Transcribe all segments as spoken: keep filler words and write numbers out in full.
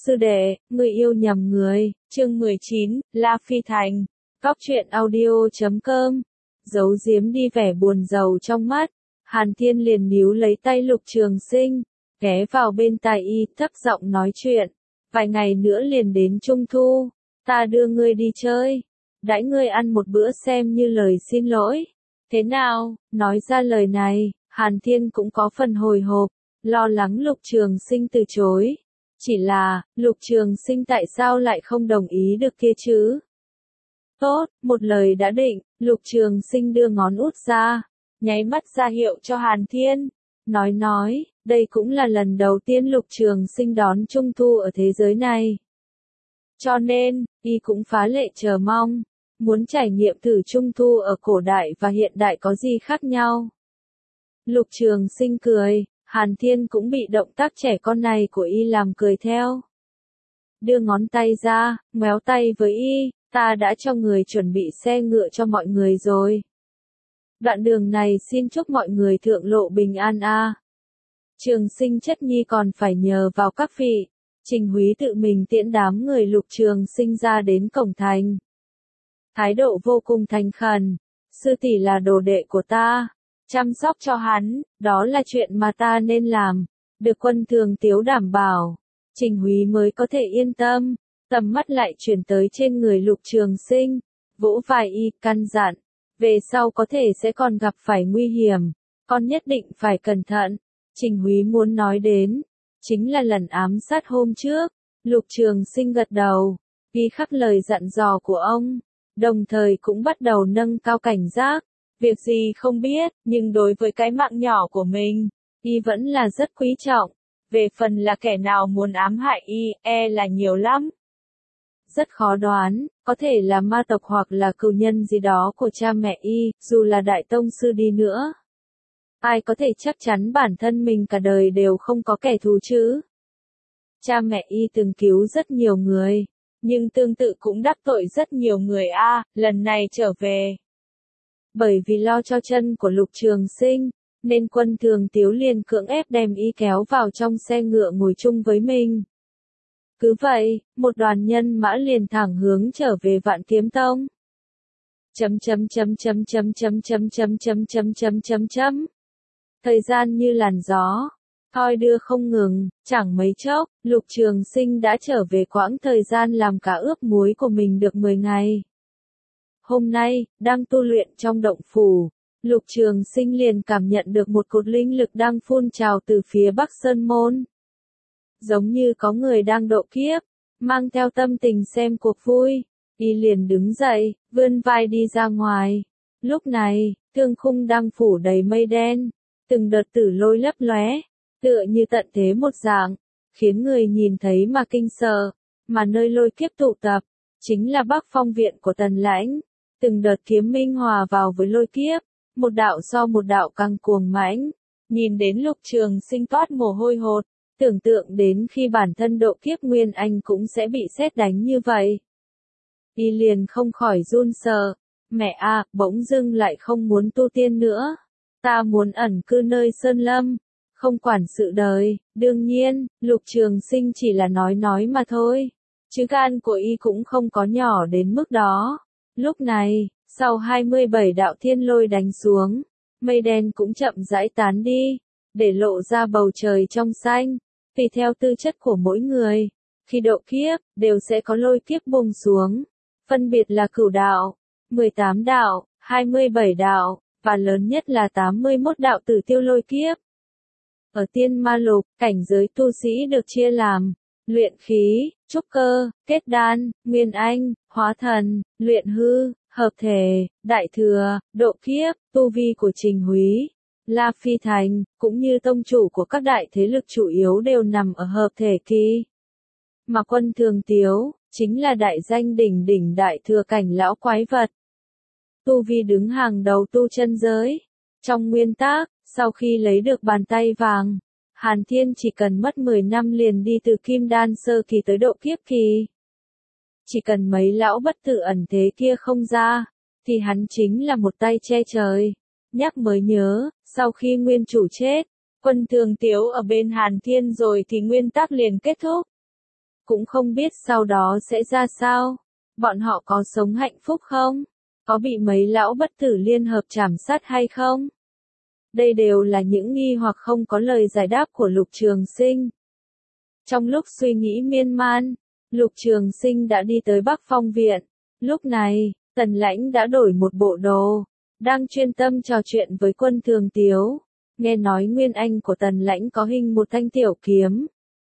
Sư đệ, người yêu nhầm người, chương mười chín, La Phi Thành, Góc truyện audio chấm com, giấu giếm đi vẻ buồn rầu trong mắt, Hàn Thiên liền níu lấy tay Lục Trường Sinh, ghé vào bên tai y, thấp giọng nói chuyện, vài ngày nữa liền đến Trung Thu, ta đưa ngươi đi chơi, đãi ngươi ăn một bữa xem như lời xin lỗi, thế nào, nói ra lời này, Hàn Thiên cũng có phần hồi hộp, lo lắng Lục Trường Sinh từ chối. Chỉ là, Lục Trường Sinh tại sao lại không đồng ý được kia chứ? Tốt, một lời đã định, Lục Trường Sinh đưa ngón út ra, nháy mắt ra hiệu cho Hàn Thiên. Nói nói, đây cũng là lần đầu tiên Lục Trường Sinh đón Trung Thu ở thế giới này. Cho nên, y cũng phá lệ chờ mong, muốn trải nghiệm thử Trung Thu ở cổ đại và hiện đại có gì khác nhau. Lục Trường Sinh cười. Hàn Thiên cũng bị động tác trẻ con này của y làm cười theo. Đưa ngón tay ra, méo tay với y, ta đã cho người chuẩn bị xe ngựa cho mọi người rồi. Đoạn đường này xin chúc mọi người thượng lộ bình an a. À. Trường Sinh chất nhi còn phải nhờ vào các vị. Trình Húy tự mình tiễn đám người Lục Trường Sinh ra đến cổng thành. Thái độ vô cùng thành khẩn, sư tỷ là đồ đệ của ta. Chăm sóc cho hắn, đó là chuyện mà ta nên làm, được Quân Thường Tiếu đảm bảo, Trình Húy mới có thể yên tâm, tầm mắt lại chuyển tới trên người Lục Trường Sinh, vỗ vai y, căn dặn, về sau có thể sẽ còn gặp phải nguy hiểm, con nhất định phải cẩn thận, Trình Húy muốn nói đến, chính là lần ám sát hôm trước, Lục Trường Sinh gật đầu, ghi khắc lời dặn dò của ông, đồng thời cũng bắt đầu nâng cao cảnh giác. Việc gì không biết, nhưng đối với cái mạng nhỏ của mình, y vẫn là rất quý trọng. Về phần là kẻ nào muốn ám hại y, e là nhiều lắm. Rất khó đoán, có thể là ma tộc hoặc là cừu nhân gì đó của cha mẹ y, dù là đại tông sư đi nữa. Ai có thể chắc chắn bản thân mình cả đời đều không có kẻ thù chứ? Cha mẹ y từng cứu rất nhiều người, nhưng tương tự cũng đắc tội rất nhiều người a, à, lần này trở về. Bởi vì lo cho chân của Lục Trường Sinh, nên Quân Thường Tiếu liền cưỡng ép đem y kéo vào trong xe ngựa ngồi chung với mình. Cứ vậy, một đoàn nhân mã liền thẳng hướng trở về Vạn Kiếm Tông. Chấm chấm chấm chấm chấm chấm chấm chấm chấm chấm chấm chấm chấm. Thời gian như làn gió, thoi đưa không ngừng, chẳng mấy chốc, Lục Trường Sinh đã trở về quãng thời gian làm cá ướp muối của mình được mười ngày. Hôm nay, đang tu luyện trong động phủ, Lục Trường Sinh liền cảm nhận được một cột linh lực đang phun trào từ phía Bắc Sơn Môn. Giống như có người đang độ kiếp, mang theo tâm tình xem cuộc vui, y liền đứng dậy, vươn vai đi ra ngoài. Lúc này, thương khung đang phủ đầy mây đen, từng đợt tử lôi lấp lóe, tựa như tận thế một dạng, khiến người nhìn thấy mà kinh sợ, mà nơi lôi kiếp tụ tập, chính là Bắc Phong viện của Tần Lãnh. Từng đợt kiếm minh hòa vào với lôi kiếp, một đạo so một đạo càng cuồng mãnh, nhìn đến Lục Trường Sinh toát mồ hôi hột, tưởng tượng đến khi bản thân độ kiếp Nguyên Anh cũng sẽ bị sét đánh như vậy. Y liền không khỏi run sợ, mẹ à, bỗng dưng lại không muốn tu tiên nữa, ta muốn ẩn cư nơi sơn lâm, không quản sự đời, đương nhiên, Lục Trường Sinh chỉ là nói nói mà thôi, chứ gan của y cũng không có nhỏ đến mức đó. Lúc này, sau hai mươi bảy đạo thiên lôi đánh xuống, mây đen cũng chậm rãi tán đi, để lộ ra bầu trời trong xanh. Tùy theo tư chất của mỗi người, khi độ kiếp, đều sẽ có lôi kiếp bùng xuống. Phân biệt là cửu đạo, mười tám đạo, hai mươi bảy đạo, và lớn nhất là tám mươi mốt đạo tử tiêu lôi kiếp. Ở tiên ma lục, cảnh giới tu sĩ được chia làm luyện khí, trúc cơ, kết đan, nguyên anh, hóa thần, luyện hư, hợp thể, đại thừa, độ kiếp, tu vi của Trình Húy, La Phi Thành, cũng như tông chủ của các đại thế lực chủ yếu đều nằm ở hợp thể kỳ. Mà Quân Thường Tiếu, chính là đại danh đỉnh đỉnh đại thừa cảnh lão quái vật. Tu vi đứng hàng đầu tu chân giới. Trong nguyên tắc, sau khi lấy được bàn tay vàng, Hàn Thiên chỉ cần mất mười năm liền đi từ kim đan sơ kỳ tới độ kiếp kỳ. Chỉ cần mấy lão bất tử ẩn thế kia không ra, thì hắn chính là một tay che trời. Nhắc mới nhớ, sau khi nguyên chủ chết, Quân Thường Tiếu ở bên Hàn Thiên rồi thì nguyên tắc liền kết thúc. cũng không biết sau đó sẽ ra sao. Bọn họ có sống hạnh phúc không? Có bị mấy lão bất tử liên hợp trảm sát hay không? Đây đều là những nghi hoặc không có lời giải đáp của Lục Trường Sinh. Trong lúc suy nghĩ miên man, Lục Trường Sinh đã đi tới Bắc Phong Viện. Lúc này, Tần Lãnh đã đổi một bộ đồ, đang chuyên tâm trò chuyện với Quân Thường Tiếu. Nghe nói nguyên anh của Tần Lãnh có hình một thanh tiểu kiếm.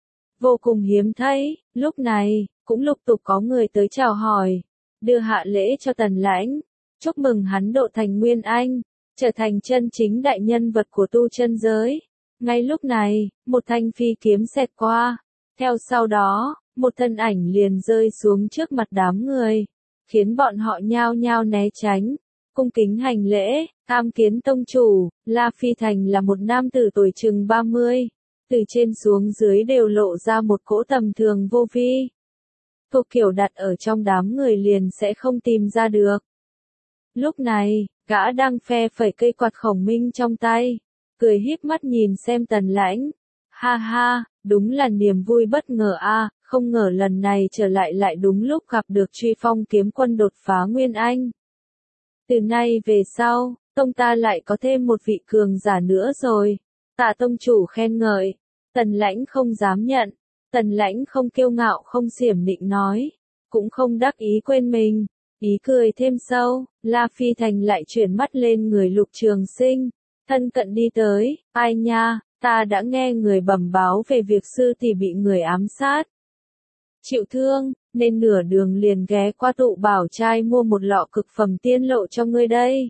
Vô cùng hiếm thấy, lúc này, cũng lục tục có người tới chào hỏi, đưa hạ lễ cho Tần Lãnh, chúc mừng hắn độ thành nguyên anh, trở thành chân chính đại nhân vật của tu chân giới. Ngay lúc này, một thanh phi kiếm xẹt qua, theo sau đó, một thân ảnh liền rơi xuống trước mặt đám người, khiến bọn họ nhao nhao né tránh, cung kính hành lễ. Tam Kiến tông chủ, La Phi Thành là một nam tử tuổi chừng ba mươi, từ trên xuống dưới đều lộ ra một cỗ tầm thường vô vi. Thuộc kiểu đặt ở trong đám người liền sẽ không tìm ra được. Lúc này, gã đang phe phẩy cây quạt khổng minh trong tay, cười híp mắt nhìn xem Tần Lãnh. Ha ha, đúng là niềm vui bất ngờ a, không ngờ lần này trở lại lại đúng lúc gặp được Truy Phong kiếm quân đột phá nguyên anh. Từ nay về sau, tông ta lại có thêm một vị cường giả nữa rồi. Tạ tông chủ khen ngợi. Tần Lãnh không dám nhận. Tần Lãnh không kiêu ngạo không xiểm nịnh nói, cũng không đắc ý quên mình. Ý cười thêm sâu, La Phi Thành lại chuyển mắt lên người Lục Trường Sinh, thân cận đi tới. Ai nha, ta đã nghe người bẩm báo về việc sư tỷ bị người ám sát, chịu thương, nên nửa đường liền ghé qua tụ bảo trai mua một lọ cực phẩm tiên lộ cho ngươi đây.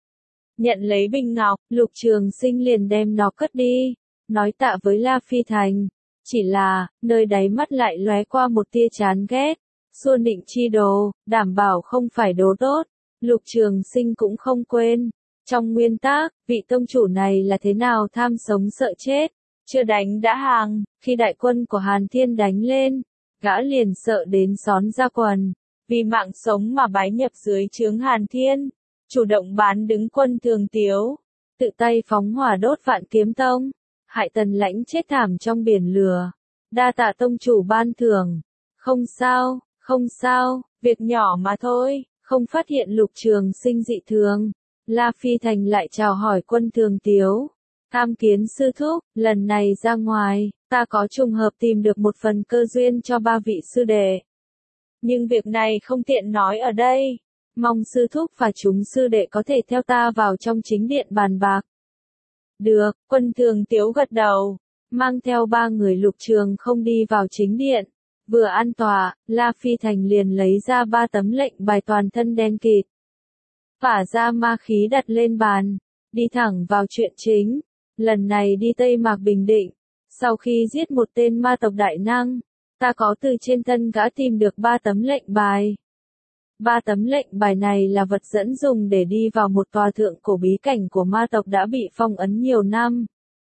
Nhận lấy bình ngọc, Lục Trường Sinh liền đem nó cất đi, nói tạ với La Phi Thành. Chỉ là, nơi đáy mắt lại lóe qua một tia chán ghét. Xua nịnh chi đồ, đảm bảo không phải đồ tốt. Lục Trường Sinh cũng không quên. Trong nguyên tắc, vị tông chủ này là thế nào tham sống sợ chết. Chưa đánh đã hàng, khi đại quân của Hàn Thiên đánh lên, gã liền sợ đến xón ra quần. Vì mạng sống mà bái nhập dưới trướng Hàn Thiên, chủ động bán đứng Quân Thường Tiếu, tự tay phóng hỏa đốt Vạn Kiếm Tông, hại Tần Lãnh chết thảm trong biển lửa. Đa tạ tông chủ ban thưởng. Không sao, không sao, việc nhỏ mà thôi, không phát hiện Lục Trường Sinh dị thường. La Phi Thành lại chào hỏi Quân Thường Tiếu. Tham Kiến sư thúc, lần này ra ngoài, ta có trùng hợp tìm được một phần cơ duyên cho ba vị sư đệ. Nhưng việc này không tiện nói ở đây. Mong sư thúc và chúng sư đệ có thể theo ta vào trong chính điện bàn bạc. Được, Quân Thường Tiếu gật đầu, mang theo ba người Lục Trường không đi vào chính điện. Vừa an tọa, La Phi Thành liền lấy ra ba tấm lệnh bài toàn thân đen kịt. Phả ra ma khí đặt lên bàn, đi thẳng vào chuyện chính. Lần này đi Tây Mạc Bình Định, sau khi giết một tên ma tộc đại năng, ta có từ trên thân gã tìm được ba tấm lệnh bài. Ba tấm lệnh bài này là vật dẫn dùng để đi vào một tòa thượng cổ bí cảnh của ma tộc đã bị phong ấn nhiều năm.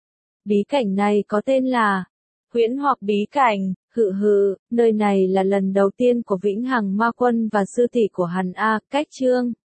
Bí cảnh này có tên là Huyễn Hoặc Bí Cảnh. Hự hự, nơi này là lần đầu tiên của Vĩnh Hằng Ma Quân và sư tỷ của hắn A. Cách Chương.